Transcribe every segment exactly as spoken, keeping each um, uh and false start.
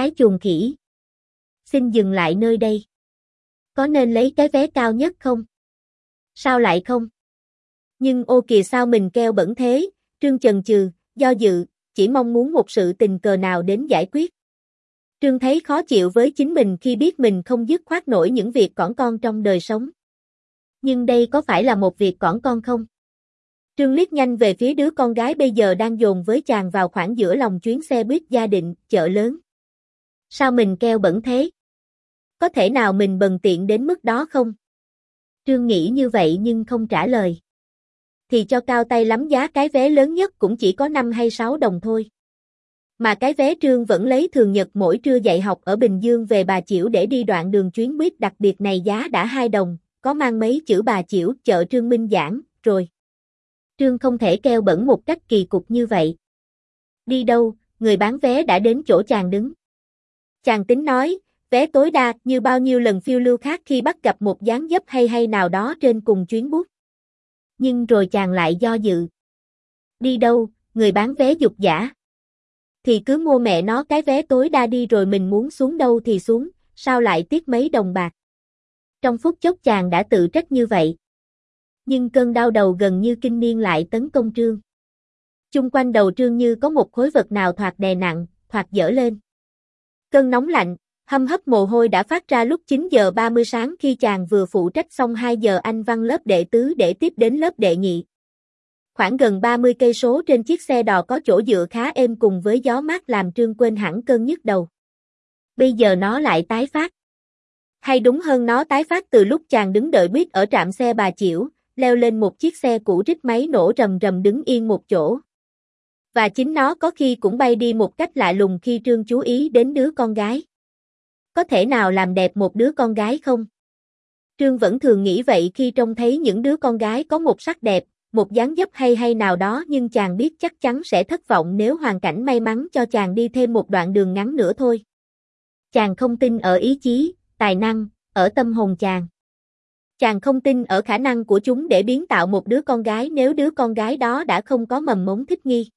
cái chuồng khỉ. Xin dừng lại nơi đây. Có nên lấy cái vé cao nhất không? Sao lại không? Nhưng ô kìa sao mình keo bẩn thế, Trương chần chừ, do dự, chỉ mong muốn một sự tình cờ nào đến giải quyết. Trương thấy khó chịu với chính mình khi biết mình không dứt khoát nổi những việc cỏn con trong đời sống. Nhưng đây có phải là một việc cỏn con không? Trương liếc nhanh về phía đứa con gái bây giờ đang dồn với chàng vào khoảng giữa lòng chuyến xe buýt Gia Định, chợ lớn. Sao mình keo bẩn thế? Có thể nào mình bần tiện đến mức đó không? Trương nghĩ như vậy nhưng không trả lời. Thì cho cao tay lắm, giá cái vé lớn nhất cũng chỉ có năm hay sáu đồng thôi. Mà cái vé Trương vẫn lấy thường nhật mỗi trưa dạy học ở Bình Dương về Bà Chiểu để đi đoạn đường chuyến buýt đặc biệt này giá đã hai đồng, có mang mấy chữ Bà Chiểu, chợ Trương Minh Giảng, rồi. Trương không thể keo bẩn một cách kỳ cục như vậy. Đi đâu, người bán vé đã đến chỗ chàng đứng. Chàng tính nói, vé tối đa như bao nhiêu lần phiêu lưu khác khi bắt gặp một dáng dấp hay hay nào đó trên cùng chuyến bút. Nhưng rồi chàng lại do dự. Đi đâu, người bán vé dục dã. Thì cứ mua mẹ nó cái vé tối đa đi rồi mình muốn xuống đâu thì xuống, sao lại tiếc mấy đồng bạc. Trong phút chốc chàng đã tự trách như vậy. Nhưng cơn đau đầu gần như kinh niên lại tấn công Trương. Chung quanh đầu Trương như có một khối vật nào thoạt đè nặng, thoạt dở lên. Cơn nóng lạnh, hâm hấp mồ hôi đã phát ra lúc chín giờ ba mươi sáng khi chàng vừa phụ trách xong hai giờ Anh văn lớp đệ tứ để tiếp đến lớp đệ nhị. Khoảng gần ba mươi cây số trên chiếc xe đò có chỗ dựa khá êm cùng với gió mát làm Trương quên hẳn cơn nhức đầu. Bây giờ nó lại tái phát. Hay đúng hơn nó tái phát từ lúc chàng đứng đợi buýt ở trạm xe Bà Chiểu, leo lên một chiếc xe cũ rít máy nổ rầm rầm đứng yên một chỗ. Và chính nó có khi cũng bay đi một cách lạ lùng khi Trương chú ý đến đứa con gái. Có thể nào làm đẹp một đứa con gái không? Trương vẫn thường nghĩ vậy khi trông thấy những đứa con gái có một sắc đẹp, một dáng dấp hay hay nào đó, nhưng chàng biết chắc chắn sẽ thất vọng nếu hoàn cảnh may mắn cho chàng đi thêm một đoạn đường ngắn nữa thôi. Chàng không tin ở ý chí, tài năng, ở tâm hồn chàng. Chàng không tin ở khả năng của chúng để biến tạo một đứa con gái nếu đứa con gái đó đã không có mầm mống thích nghi.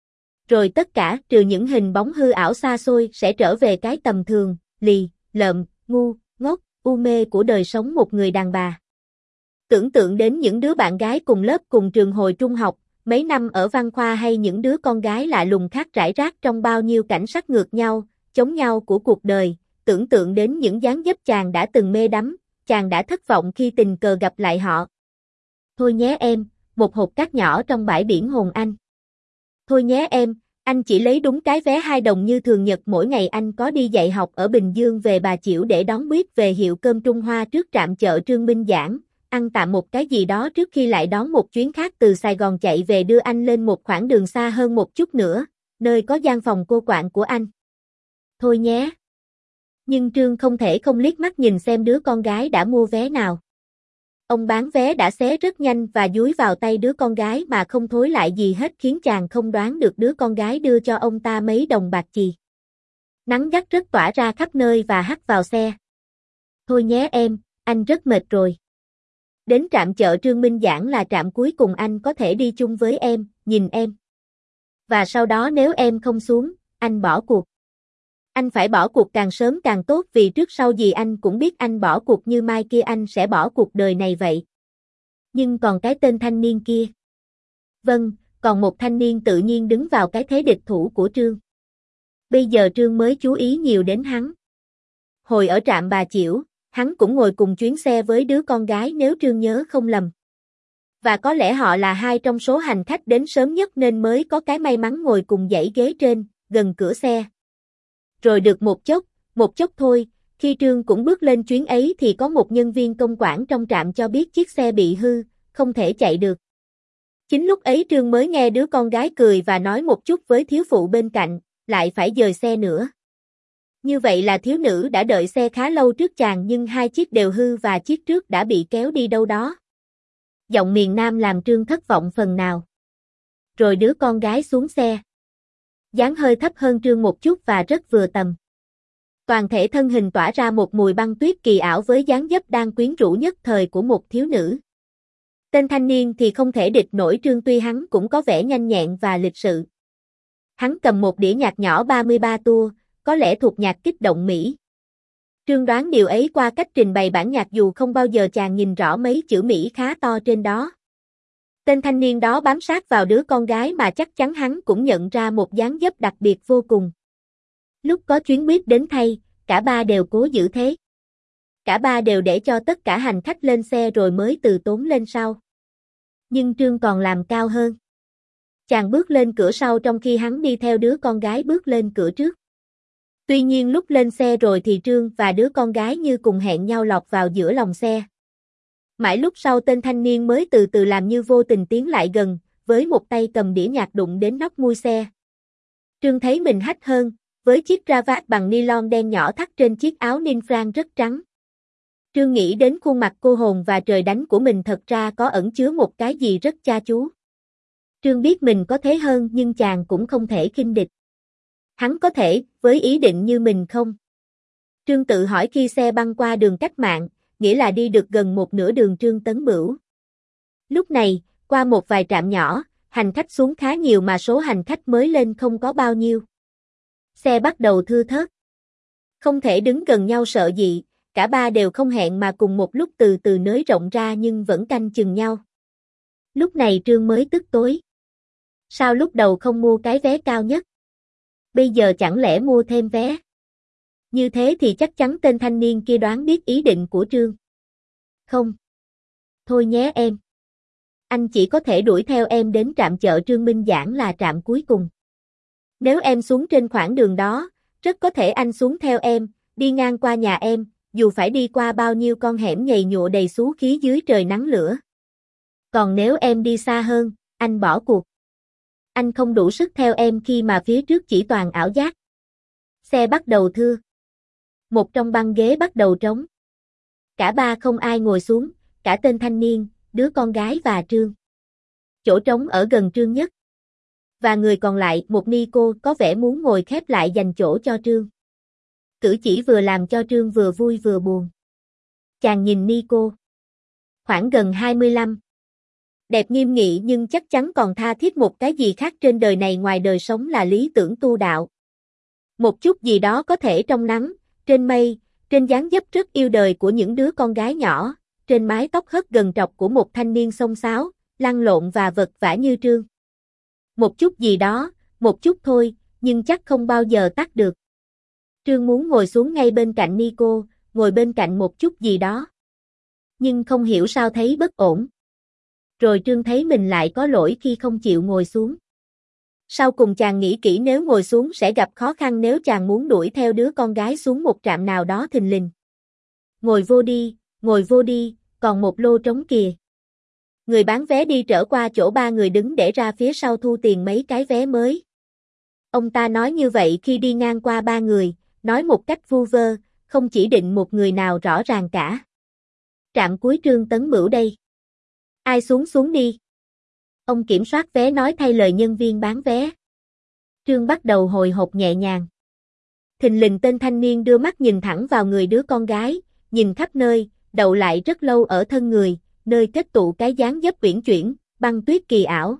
Rồi tất cả, trừ những hình bóng hư ảo xa xôi, sẽ trở về cái tầm thường, lì, lợm, ngu, ngốc, u mê của đời sống một người đàn bà. Tưởng tượng đến những đứa bạn gái cùng lớp cùng trường hồi trung học, mấy năm ở văn khoa hay những đứa con gái lạ lùng khác rải rác trong bao nhiêu cảnh sắc ngược nhau, chống nhau của cuộc đời, tưởng tượng đến những dáng dấp chàng đã từng mê đắm, chàng đã thất vọng khi tình cờ gặp lại họ. Thôi nhé em, một hộp cát nhỏ trong bãi biển Hồn Anh. Thôi nhé em, anh chỉ lấy đúng cái vé hai đồng như thường nhật mỗi ngày anh có đi dạy học ở Bình Dương về Bà Chiểu để đón buýt về hiệu cơm Trung Hoa trước trạm chợ Trương Minh Giảng, ăn tạm một cái gì đó trước khi lại đón một chuyến khác từ Sài Gòn chạy về đưa anh lên một khoảng đường xa hơn một chút nữa, nơi có gian phòng cô quạng của anh. Thôi nhé. Nhưng Trương không thể không liếc mắt nhìn xem đứa con gái đã mua vé nào. Ông bán vé đã xé rất nhanh và dúi vào tay đứa con gái mà không thối lại gì hết, khiến chàng không đoán được đứa con gái đưa cho ông ta mấy đồng bạc chì. Nắng gắt rất tỏa ra khắp nơi và hắt vào xe. Thôi nhé em, anh rất mệt rồi. Đến trạm chợ Trương Minh Giảng là trạm cuối cùng anh có thể đi chung với em, nhìn em. Và sau đó nếu em không xuống, anh bỏ cuộc. Anh phải bỏ cuộc càng sớm càng tốt vì trước sau gì anh cũng biết anh bỏ cuộc như mai kia anh sẽ bỏ cuộc đời này vậy. Nhưng còn cái tên thanh niên kia. Vâng, còn một thanh niên tự nhiên đứng vào cái thế địch thủ của Trương. Bây giờ Trương mới chú ý nhiều đến hắn. Hồi ở trạm Bà Chiểu, hắn cũng ngồi cùng chuyến xe với đứa con gái nếu Trương nhớ không lầm. Và có lẽ họ là hai trong số hành khách đến sớm nhất nên mới có cái may mắn ngồi cùng dãy ghế trên, gần cửa xe. Rồi được một chốc, một chốc thôi, khi Trương cũng bước lên chuyến ấy thì có một nhân viên công quản trong trạm cho biết chiếc xe bị hư, không thể chạy được. Chính lúc ấy Trương mới nghe đứa con gái cười và nói một chút với thiếu phụ bên cạnh, lại phải dời xe nữa. Như vậy là thiếu nữ đã đợi xe khá lâu trước chàng nhưng hai chiếc đều hư và chiếc trước đã bị kéo đi đâu đó. Giọng miền Nam làm Trương thất vọng phần nào. Rồi đứa con gái xuống xe. Dáng hơi thấp hơn Trương một chút và rất vừa tầm. Toàn thể thân hình tỏa ra một mùi băng tuyết kỳ ảo với dáng dấp đang quyến rũ nhất thời của một thiếu nữ. Tên thanh niên thì không thể địch nổi Trương tuy hắn cũng có vẻ nhanh nhẹn và lịch sự. Hắn cầm một đĩa nhạc nhỏ ba mươi ba tua, có lẽ thuộc nhạc kích động Mỹ. Trương đoán điều ấy qua cách trình bày bản nhạc dù không bao giờ chàng nhìn rõ mấy chữ Mỹ khá to trên đó. Tên thanh niên đó bám sát vào đứa con gái mà chắc chắn hắn cũng nhận ra một dáng dấp đặc biệt vô cùng. Lúc có chuyến buýt đến thay, cả ba đều cố giữ thế. Cả ba đều để cho tất cả hành khách lên xe rồi mới từ tốn lên sau. Nhưng Trương còn làm cao hơn. Chàng bước lên cửa sau trong khi hắn đi theo đứa con gái bước lên cửa trước. Tuy nhiên lúc lên xe rồi thì Trương và đứa con gái như cùng hẹn nhau lọt vào giữa lòng xe. Mãi lúc sau tên thanh niên mới từ từ làm như vô tình tiến lại gần, với một tay cầm đĩa nhạc đụng đến nóc mui xe. Trương thấy mình hách hơn, với chiếc cravat bằng nylon đen nhỏ thắt trên chiếc áo ninh Franc rất trắng. Trương nghĩ đến khuôn mặt cô hồn và trời đánh của mình thật ra có ẩn chứa một cái gì rất cha chú. Trương biết mình có thế hơn nhưng chàng cũng không thể khinh địch. Hắn có thể, với ý định như mình không? Trương tự hỏi khi xe băng qua đường Cách Mạng, nghĩa là đi được gần một nửa đường Trương Tấn Bửu. Lúc này, qua một vài trạm nhỏ, hành khách xuống khá nhiều mà số hành khách mới lên không có bao nhiêu. Xe bắt đầu thưa thớt. Không thể đứng gần nhau sợ gì, cả ba đều không hẹn mà cùng một lúc từ từ nới rộng ra nhưng vẫn canh chừng nhau. Lúc này Trương mới tức tối. Sao lúc đầu không mua cái vé cao nhất? Bây giờ chẳng lẽ mua thêm vé? Như thế thì chắc chắn tên thanh niên kia đoán biết ý định của Trương. Không. Thôi nhé em. Anh chỉ có thể đuổi theo em đến trạm chợ Trương Minh Giảng là trạm cuối cùng. Nếu em xuống trên khoảng đường đó, rất có thể anh xuống theo em, đi ngang qua nhà em, dù phải đi qua bao nhiêu con hẻm nhầy nhụa đầy xú khí dưới trời nắng lửa. Còn nếu em đi xa hơn, anh bỏ cuộc. Anh không đủ sức theo em khi mà phía trước chỉ toàn ảo giác. Xe bắt đầu thưa. Một trong băng ghế bắt đầu trống. Cả ba không ai ngồi xuống, cả tên thanh niên, đứa con gái và Trương. Chỗ trống ở gần Trương nhất. Và người còn lại, một Nico có vẻ muốn ngồi khép lại dành chỗ cho Trương. Cử chỉ vừa làm cho Trương vừa vui vừa buồn. Chàng nhìn Nico. Khoảng gần hai mươi lăm. Đẹp nghiêm nghị nhưng chắc chắn còn tha thiết một cái gì khác trên đời này ngoài đời sống là lý tưởng tu đạo. Một chút gì đó có thể trong nắng, trên mây, trên dáng dấp rất yêu đời của những đứa con gái nhỏ, trên mái tóc hớt gần trọc của một thanh niên xông xáo, lăn lộn và vật vã như Trương. Một chút gì đó, một chút thôi, nhưng chắc không bao giờ tắt được. Trương muốn ngồi xuống ngay bên cạnh Nico, ngồi bên cạnh một chút gì đó. Nhưng không hiểu sao thấy bất ổn. Rồi Trương thấy mình lại có lỗi khi không chịu ngồi xuống. Sau cùng chàng nghĩ kỹ nếu ngồi xuống sẽ gặp khó khăn nếu chàng muốn đuổi theo đứa con gái xuống một trạm nào đó thình lình. Ngồi vô đi, ngồi vô đi, còn một lô trống kìa. Người bán vé đi trở qua chỗ ba người đứng để ra phía sau thu tiền mấy cái vé mới. Ông ta nói như vậy khi đi ngang qua ba người, nói một cách vu vơ, không chỉ định một người nào rõ ràng cả. Trạm cuối Trương Tấn Bửu đây. Ai xuống xuống đi. Ông kiểm soát vé nói thay lời nhân viên bán vé. Trương bắt đầu hồi hộp nhẹ nhàng. Thình lình tên thanh niên đưa mắt nhìn thẳng vào người đứa con gái, nhìn khắp nơi, đậu lại rất lâu ở thân người, nơi kết tụ cái dáng dấp uyển chuyển, băng tuyết kỳ ảo.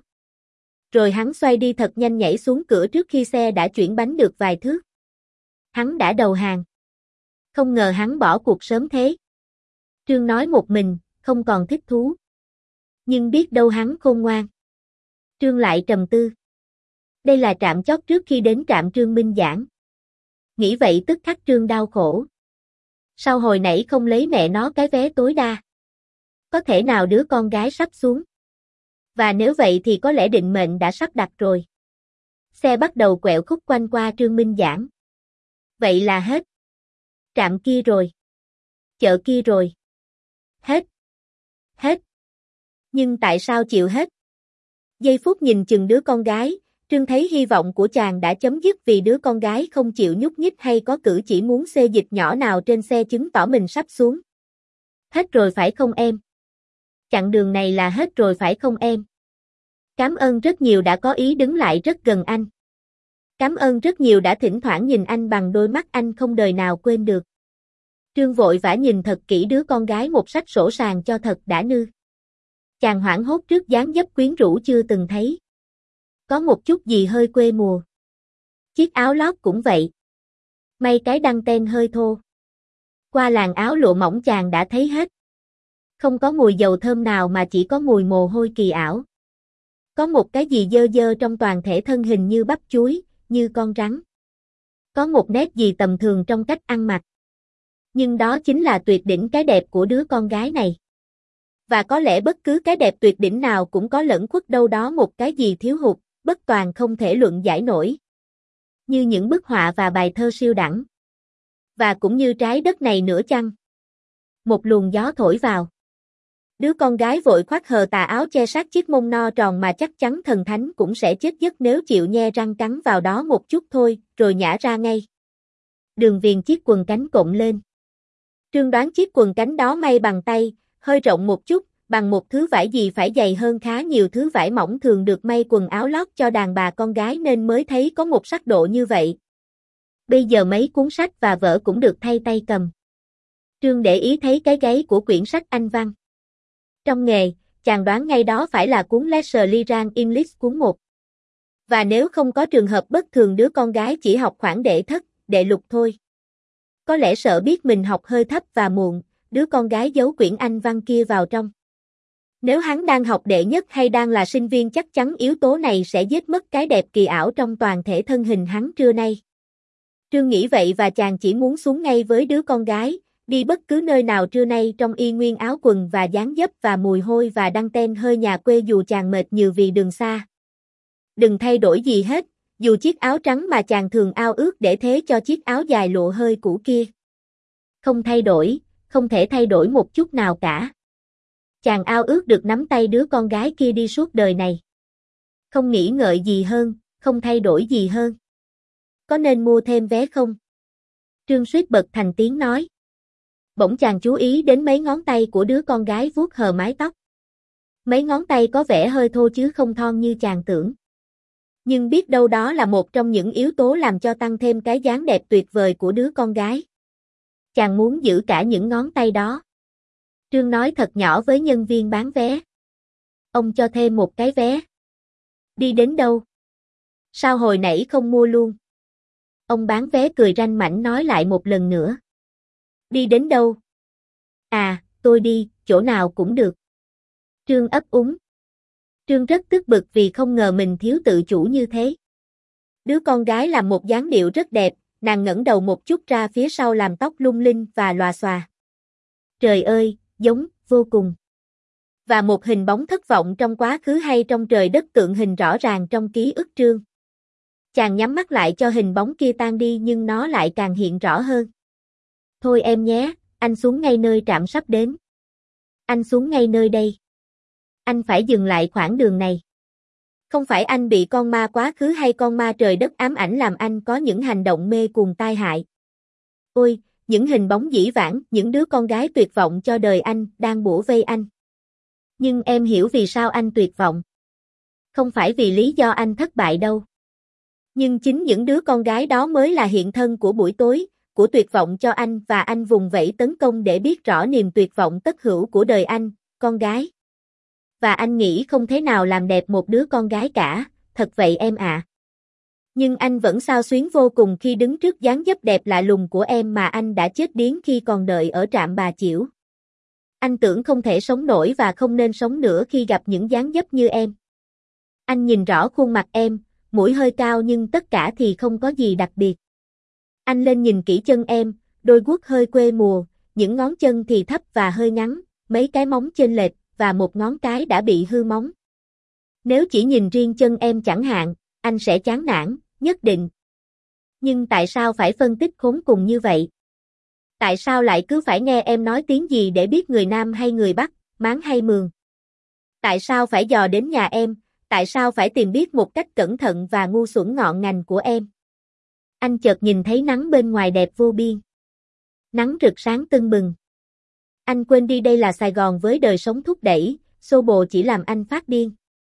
Rồi hắn xoay đi thật nhanh nhảy xuống cửa trước khi xe đã chuyển bánh được vài thước. Hắn đã đầu hàng. Không ngờ hắn bỏ cuộc sớm thế. Trương nói một mình, không còn thích thú. Nhưng biết đâu hắn khôn ngoan. Trương lại trầm tư. Đây là trạm chót trước khi đến trạm Trương Minh Giảng. Nghĩ vậy tức khắc Trương đau khổ. Sao hồi nãy không lấy mẹ nó cái vé tối đa? Có thể nào đứa con gái sắp xuống? Và nếu vậy thì có lẽ định mệnh đã sắp đặt rồi. Xe bắt đầu quẹo khúc quanh qua Trương Minh Giảng. Vậy là hết. Trạm kia rồi. Chợ kia rồi. Hết. Hết. Nhưng tại sao chịu hết? Giây phút nhìn chừng đứa con gái, Trương thấy hy vọng của chàng đã chấm dứt vì đứa con gái không chịu nhúc nhích hay có cử chỉ muốn xê dịch nhỏ nào trên xe chứng tỏ mình sắp xuống. Hết rồi phải không em? Chặng đường này là hết rồi phải không em? Cảm ơn rất nhiều đã có ý đứng lại rất gần anh. Cảm ơn rất nhiều đã thỉnh thoảng nhìn anh bằng đôi mắt anh không đời nào quên được. Trương vội vã nhìn thật kỹ đứa con gái một sách sổ sàng cho thật đã nư. Chàng hoảng hốt trước dáng dấp quyến rũ chưa từng thấy. Có một chút gì hơi quê mùa. Chiếc áo lót cũng vậy. May cái đăng ten hơi thô. Qua làn áo lụa mỏng chàng đã thấy hết. Không có mùi dầu thơm nào mà chỉ có mùi mồ hôi kỳ ảo. Có một cái gì dơ dơ trong toàn thể thân hình như bắp chuối, như con rắn. Có một nét gì tầm thường trong cách ăn mặc. Nhưng đó chính là tuyệt đỉnh cái đẹp của đứa con gái này. Và có lẽ bất cứ cái đẹp tuyệt đỉnh nào cũng có lẫn khuất đâu đó một cái gì thiếu hụt, bất toàn không thể luận giải nổi. Như những bức họa và bài thơ siêu đẳng. Và cũng như trái đất này nữa chăng? Một luồng gió thổi vào. Đứa con gái vội khoác hờ tà áo che sát chiếc mông no tròn mà chắc chắn thần thánh cũng sẽ chết giấc nếu chịu nhe răng cắn vào đó một chút thôi, rồi nhả ra ngay. Đường viền chiếc quần cánh cộm lên. Trương đoán chiếc quần cánh đó may bằng tay, hơi rộng một chút, bằng một thứ vải gì phải dày hơn khá nhiều thứ vải mỏng thường được may quần áo lót cho đàn bà con gái nên mới thấy có một sắc độ như vậy. Bây giờ mấy cuốn sách và vở cũng được thay tay cầm. Trương để ý thấy cái gáy của quyển sách Anh văn. Trong nghề, chàng đoán ngay đó phải là cuốn Lesser Lyran English cuốn một. Và nếu không có trường hợp bất thường đứa con gái chỉ học khoảng đệ thất, đệ lục thôi. Có lẽ sợ biết mình học hơi thấp và muộn, đứa con gái giấu quyển Anh văn kia vào trong. Nếu hắn đang học đệ nhất hay đang là sinh viên chắc chắn yếu tố này sẽ giết mất cái đẹp kỳ ảo trong toàn thể thân hình hắn trưa nay. Trương nghĩ vậy và chàng chỉ muốn xuống ngay với đứa con gái, đi bất cứ nơi nào trưa nay trong y nguyên áo quần và dáng dấp và mùi hôi và đăng ten hơi nhà quê dù chàng mệt nhiều vì đường xa. Đừng thay đổi gì hết, dù chiếc áo trắng mà chàng thường ao ước để thế cho chiếc áo dài lụa hơi cũ kia. Không thay đổi, không thể thay đổi một chút nào cả. Chàng ao ước được nắm tay đứa con gái kia đi suốt đời này. Không nghĩ ngợi gì hơn, không thay đổi gì hơn. Có nên mua thêm vé không? Trương suýt bật thành tiếng nói. Bỗng chàng chú ý đến mấy ngón tay của đứa con gái vuốt hờ mái tóc. Mấy ngón tay có vẻ hơi thô chứ không thon như chàng tưởng. Nhưng biết đâu đó là một trong những yếu tố làm cho tăng thêm cái dáng đẹp tuyệt vời của đứa con gái. Chàng muốn giữ cả những ngón tay đó. Trương nói thật nhỏ với nhân viên bán vé. Ông cho thêm một cái vé. Đi đến đâu? Sao hồi nãy không mua luôn? Ông bán vé cười ranh mãnh nói lại một lần nữa. Đi đến đâu? À, tôi đi, chỗ nào cũng được. Trương ấp úng. Trương rất tức bực vì không ngờ mình thiếu tự chủ như thế. Đứa con gái làm một dáng điệu rất đẹp, nàng ngẩng đầu một chút ra phía sau làm tóc lung linh và lòa xòa. Trời ơi, giống, vô cùng. Và một hình bóng thất vọng trong quá khứ hay trong trời đất tượng hình rõ ràng trong ký ức Trương. Chàng nhắm mắt lại cho hình bóng kia tan đi nhưng nó lại càng hiện rõ hơn. Thôi em nhé, anh xuống ngay nơi trạm sắp đến. Anh xuống ngay nơi đây. Anh phải dừng lại khoảng đường này. Không phải anh bị con ma quá khứ hay con ma trời đất ám ảnh làm anh có những hành động mê cuồng tai hại. Ôi, những hình bóng dĩ vãng, những đứa con gái tuyệt vọng cho đời anh, đang bủa vây anh. Nhưng em hiểu vì sao anh tuyệt vọng. Không phải vì lý do anh thất bại đâu. Nhưng chính những đứa con gái đó mới là hiện thân của buổi tối, của tuyệt vọng cho anh và anh vùng vẫy tấn công để biết rõ niềm tuyệt vọng tất hữu của đời anh, con gái. Và anh nghĩ không thế nào làm đẹp một đứa con gái cả, thật vậy em ạ. À. Nhưng anh vẫn xao xuyến vô cùng khi đứng trước dáng dấp đẹp lạ lùng của em mà anh đã chết điếng khi còn đợi ở trạm Bà Chiểu. Anh tưởng không thể sống nổi và không nên sống nữa khi gặp những dáng dấp như em. Anh nhìn rõ khuôn mặt em, mũi hơi cao nhưng tất cả thì không có gì đặc biệt. Anh lên nhìn kỹ chân em, đôi guốc hơi quê mùa, những ngón chân thì thấp và hơi ngắn, mấy cái móng chênh lệch, và một ngón cái đã bị hư móng. Nếu chỉ nhìn riêng chân em chẳng hạn, anh sẽ chán nản, nhất định. Nhưng tại sao phải phân tích khốn cùng như vậy? Tại sao lại cứ phải nghe em nói tiếng gì để biết người Nam hay người Bắc, Máng hay Mường? Tại sao phải dò đến nhà em? Tại sao phải tìm biết một cách cẩn thận và ngu xuẩn ngọn ngành của em? Anh chợt nhìn thấy nắng bên ngoài đẹp vô biên. Nắng rực sáng tưng bừng. Anh quên đi đây là Sài Gòn với đời sống thúc đẩy, xô bồ chỉ làm anh phát điên.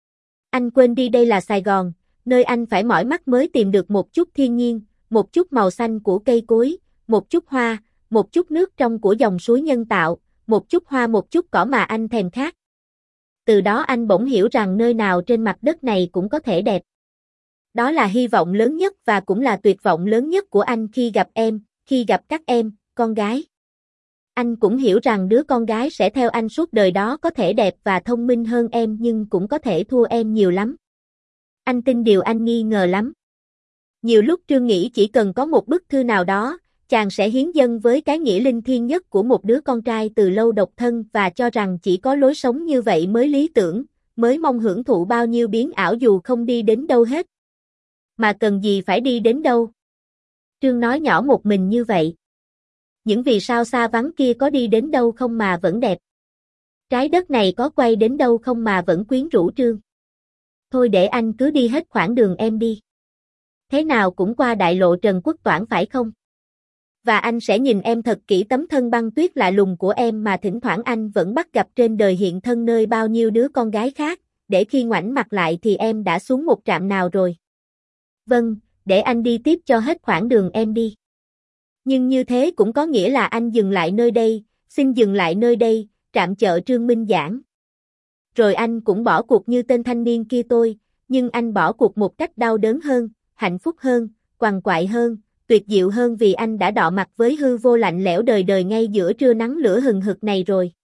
Anh quên đi đây là Sài Gòn, nơi anh phải mỏi mắt mới tìm được một chút thiên nhiên, một chút màu xanh của cây cối, một chút hoa, một chút nước trong của dòng suối nhân tạo, một chút hoa một chút cỏ mà anh thèm khát. Từ đó anh bỗng hiểu rằng nơi nào trên mặt đất này cũng có thể đẹp. Đó là hy vọng lớn nhất và cũng là tuyệt vọng lớn nhất của anh khi gặp em, khi gặp các em, con gái. Anh cũng hiểu rằng đứa con gái sẽ theo anh suốt đời đó có thể đẹp và thông minh hơn em nhưng cũng có thể thua em nhiều lắm. Anh tin điều anh nghi ngờ lắm. Nhiều lúc Trương nghĩ chỉ cần có một bức thư nào đó, chàng sẽ hiến dâng với cái nghĩa linh thiêng nhất của một đứa con trai từ lâu độc thân và cho rằng chỉ có lối sống như vậy mới lý tưởng, mới mong hưởng thụ bao nhiêu biến ảo dù không đi đến đâu hết. Mà cần gì phải đi đến đâu? Trương nói nhỏ một mình như vậy. Những vì sao xa vắng kia có đi đến đâu không mà vẫn đẹp? Trái đất này có quay đến đâu không mà vẫn quyến rũ Trương? Thôi để anh cứ đi hết khoảng đường em đi. Thế nào cũng qua đại lộ Trần Quốc Toản phải không? Và anh sẽ nhìn em thật kỹ tấm thân băng tuyết lạ lùng của em mà thỉnh thoảng anh vẫn bắt gặp trên đời hiện thân nơi bao nhiêu đứa con gái khác, để khi ngoảnh mặt lại thì em đã xuống một trạm nào rồi. Vâng, để anh đi tiếp cho hết khoảng đường em đi. Nhưng như thế cũng có nghĩa là anh dừng lại nơi đây, xin dừng lại nơi đây, trạm chợ Trương Minh Giảng. Rồi anh cũng bỏ cuộc như tên thanh niên kia tôi, nhưng anh bỏ cuộc một cách đau đớn hơn, hạnh phúc hơn, quằn quại hơn, tuyệt diệu hơn vì anh đã đọ mặt với hư vô lạnh lẽo đời đời ngay giữa trưa nắng lửa hừng hực này rồi.